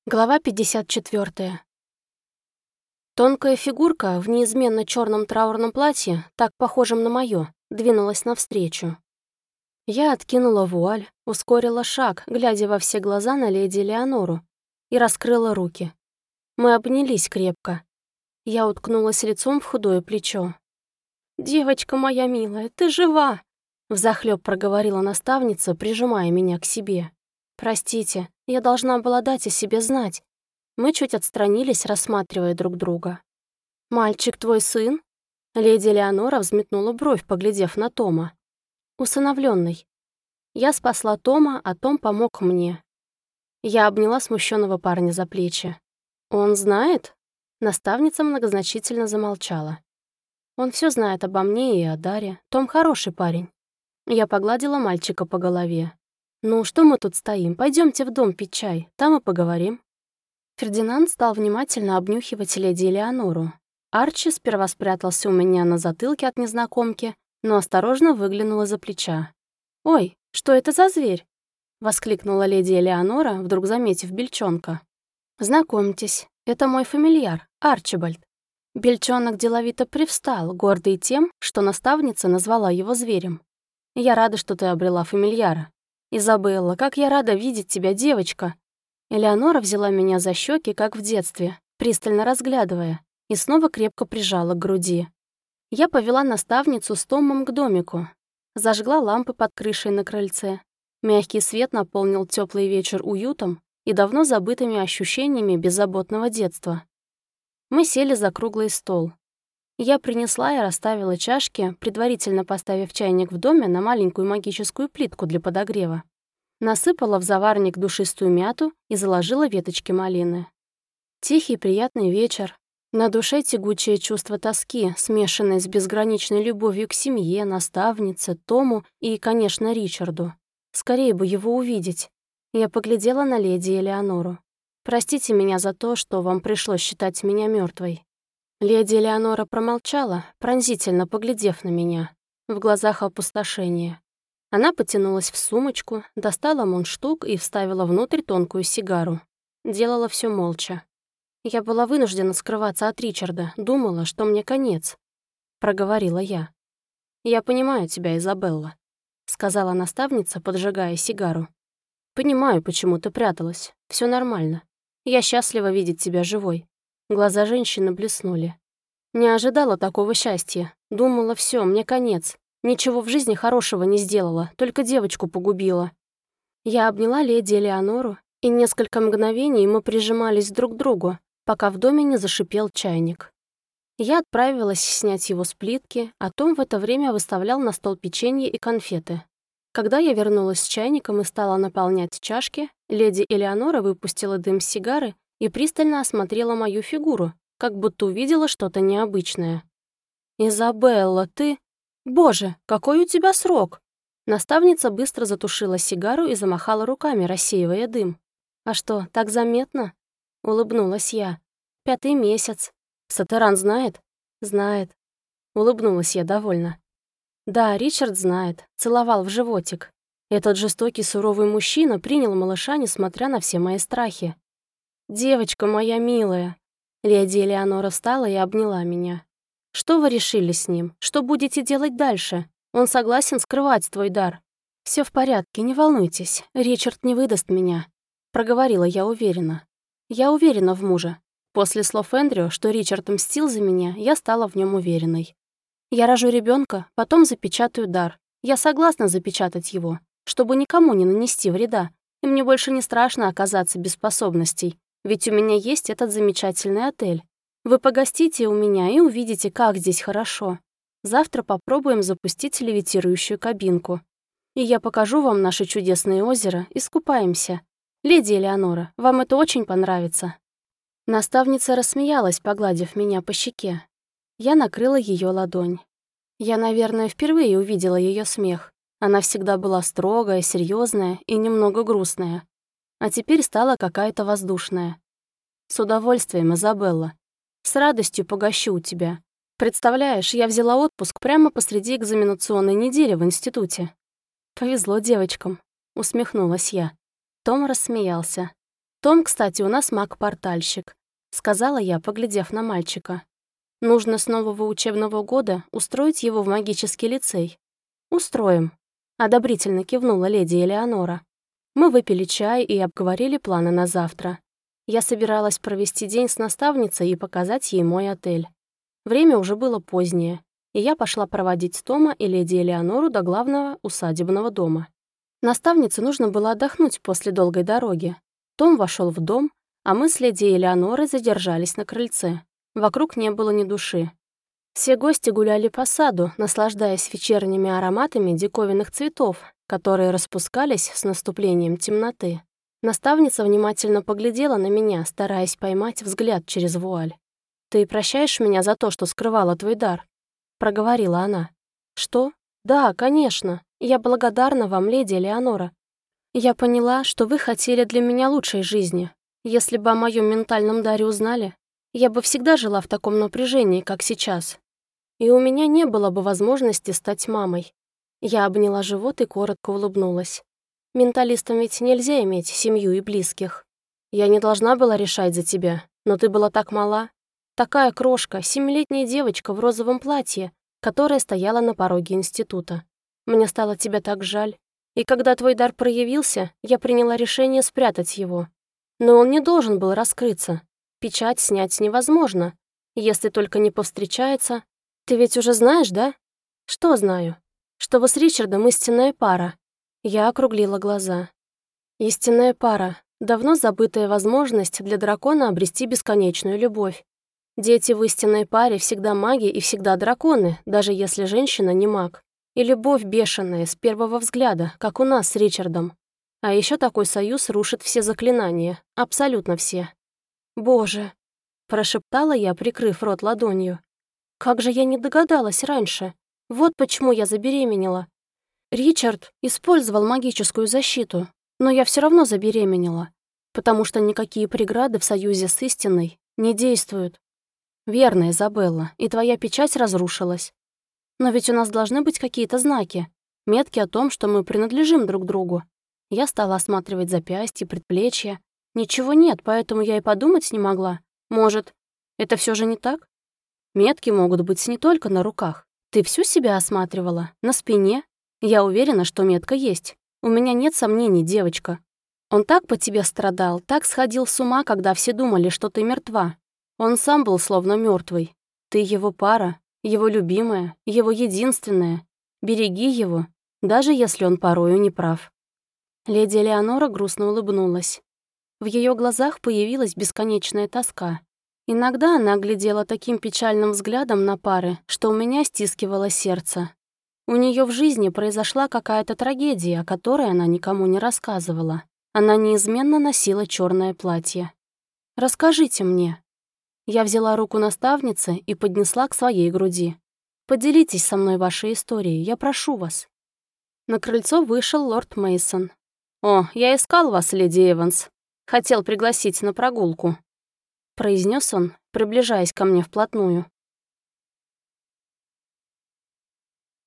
Глава 54. Тонкая фигурка в неизменно черном траурном платье, так похожем на моё, двинулась навстречу. Я откинула вуаль, ускорила шаг, глядя во все глаза на леди Леонору, и раскрыла руки. Мы обнялись крепко. Я уткнулась лицом в худое плечо. «Девочка моя милая, ты жива!» Взахлёб проговорила наставница, прижимая меня к себе. «Простите, я должна была дать о себе знать». Мы чуть отстранились, рассматривая друг друга. «Мальчик твой сын?» Леди Леонора взметнула бровь, поглядев на Тома. «Усыновлённый. Я спасла Тома, а Том помог мне». Я обняла смущенного парня за плечи. «Он знает?» Наставница многозначительно замолчала. «Он все знает обо мне и о Даре. Том хороший парень». Я погладила мальчика по голове. «Ну, что мы тут стоим? Пойдемте в дом пить чай, там и поговорим». Фердинанд стал внимательно обнюхивать леди Элеонору. Арчи сперва спрятался у меня на затылке от незнакомки, но осторожно выглянул из-за плеча. «Ой, что это за зверь?» — воскликнула леди Элеонора, вдруг заметив бельчонка. «Знакомьтесь, это мой фамильяр, Арчибальд». Бельчонок деловито привстал, гордый тем, что наставница назвала его зверем. «Я рада, что ты обрела фамильяра. Изабелла, как я рада видеть тебя, девочка!» Элеонора взяла меня за щеки, как в детстве, пристально разглядывая, и снова крепко прижала к груди. Я повела наставницу с Томом к домику. Зажгла лампы под крышей на крыльце. Мягкий свет наполнил теплый вечер уютом и давно забытыми ощущениями беззаботного детства. Мы сели за круглый стол. Я принесла и расставила чашки, предварительно поставив чайник в доме на маленькую магическую плитку для подогрева. Насыпала в заварник душистую мяту и заложила веточки малины. Тихий приятный вечер. На душе тягучее чувство тоски, смешанное с безграничной любовью к семье, наставнице, Тому и, конечно, Ричарду. Скорее бы его увидеть. Я поглядела на леди Элеонору. «Простите меня за то, что вам пришлось считать меня мертвой». Леди Элеонора промолчала, пронзительно поглядев на меня. В глазах опустошение. Она потянулась в сумочку, достала мундштук и вставила внутрь тонкую сигару. Делала все молча. «Я была вынуждена скрываться от Ричарда, думала, что мне конец», — проговорила я. «Я понимаю тебя, Изабелла», — сказала наставница, поджигая сигару. «Понимаю, почему ты пряталась. Все нормально. Я счастлива видеть тебя живой». Глаза женщины блеснули. «Не ожидала такого счастья. Думала, все, мне конец. Ничего в жизни хорошего не сделала, только девочку погубила». Я обняла леди Элеонору, и несколько мгновений мы прижимались друг к другу, пока в доме не зашипел чайник. Я отправилась снять его с плитки, а Том в это время выставлял на стол печенье и конфеты. Когда я вернулась с чайником и стала наполнять чашки, леди Элеонора выпустила дым с сигары и пристально осмотрела мою фигуру, как будто увидела что-то необычное. «Изабелла, ты... Боже, какой у тебя срок!» Наставница быстро затушила сигару и замахала руками, рассеивая дым. «А что, так заметно?» — улыбнулась я. «5-й месяц. Сатеран знает?» «Знает». Улыбнулась я довольно. «Да, Ричард знает. Целовал в животик. Этот жестокий, суровый мужчина принял малыша, несмотря на все мои страхи. Девочка моя милая». Леди Элеонора встала и обняла меня. «Что вы решили с ним? Что будете делать дальше? Он согласен скрывать твой дар». «Все в порядке, не волнуйтесь. Ричард не выдаст меня», — проговорила я уверенно. «Я уверена в муже. После слов Эндрю, что Ричард мстил за меня, я стала в нем уверенной. Я рожу ребенка, потом запечатаю дар. Я согласна запечатать его, чтобы никому не нанести вреда, и мне больше не страшно оказаться без способностей, ведь у меня есть этот замечательный отель. Вы погостите у меня и увидите, как здесь хорошо. Завтра попробуем запустить левитирующую кабинку. И я покажу вам наше чудесное озеро и скупаемся. Леди Элеонора, вам это очень понравится». Наставница рассмеялась, погладив меня по щеке. Я накрыла ее ладонь. Я, наверное, впервые увидела ее смех. Она всегда была строгая, серьезная и немного грустная. А теперь стала какая-то воздушная. «С удовольствием, Изабелла. С радостью погощу у тебя. Представляешь, я взяла отпуск прямо посреди экзаменационной недели в институте». «Повезло девочкам», — усмехнулась я. Том рассмеялся. «Том, кстати, у нас маг-портальщик», — сказала я, поглядев на мальчика. «Нужно с нового учебного года устроить его в магический лицей». «Устроим», — одобрительно кивнула леди Элеонора. Мы выпили чай и обговорили планы на завтра. Я собиралась провести день с наставницей и показать ей мой отель. Время уже было позднее, и я пошла проводить Тома и леди Элеонору до главного усадебного дома. Наставнице нужно было отдохнуть после долгой дороги. Том вошел в дом, а мы с леди Элеонорой задержались на крыльце. Вокруг не было ни души. Все гости гуляли по саду, наслаждаясь вечерними ароматами диковинных цветов, которые распускались с наступлением темноты. Наставница внимательно поглядела на меня, стараясь поймать взгляд через вуаль. «Ты прощаешь меня за то, что скрывала твой дар?» — проговорила она. «Что? Да, конечно. Я благодарна вам, леди Элеонора. Я поняла, что вы хотели для меня лучшей жизни. Если бы о моем ментальном даре узнали, я бы всегда жила в таком напряжении, как сейчас. И у меня не было бы возможности стать мамой». Я обняла живот и коротко улыбнулась. «Менталистам ведь нельзя иметь семью и близких. Я не должна была решать за тебя, но ты была так мала. Такая крошка, 7-летняя девочка в розовом платье, которая стояла на пороге института. Мне стало тебя так жаль. И когда твой дар проявился, я приняла решение спрятать его. Но он не должен был раскрыться. Печать снять невозможно, если только не повстречается. Ты ведь уже знаешь, да?» «Что знаю? Что вы с Ричардом истинная пара». Я округлила глаза. «Истинная пара. Давно забытая возможность для дракона обрести бесконечную любовь. Дети в истинной паре всегда маги и всегда драконы, даже если женщина не маг. И любовь бешеная, с первого взгляда, как у нас с Ричардом. А еще такой союз рушит все заклинания, абсолютно все». «Боже!» — прошептала я, прикрыв рот ладонью. «Как же я не догадалась раньше? Вот почему я забеременела. Ричард использовал магическую защиту, но я все равно забеременела, потому что никакие преграды в союзе с истиной не действуют». «Верно, Изабелла, и твоя печать разрушилась. Но ведь у нас должны быть какие-то знаки, метки о том, что мы принадлежим друг другу». Я стала осматривать запястья, предплечья. Ничего нет, поэтому я и подумать не могла. Может, это все же не так? Метки могут быть не только на руках. Ты всю себя осматривала? На спине? Я уверена, что метка есть. У меня нет сомнений, девочка. Он так по тебе страдал, так сходил с ума, когда все думали, что ты мертва. Он сам был словно мертвый. Ты его пара, его любимая, его единственная. Береги его, даже если он порою не прав». Леди Элеонора грустно улыбнулась. В ее глазах появилась бесконечная тоска. Иногда она глядела таким печальным взглядом на пары, что у меня стискивало сердце. У нее в жизни произошла какая-то трагедия, о которой она никому не рассказывала. Она неизменно носила черное платье. «Расскажите мне». Я взяла руку наставницы и поднесла к своей груди. «Поделитесь со мной вашей историей, я прошу вас». На крыльцо вышел лорд Мейсон. «О, я искал вас, леди Эванс. Хотел пригласить на прогулку», — произнес он, приближаясь ко мне вплотную.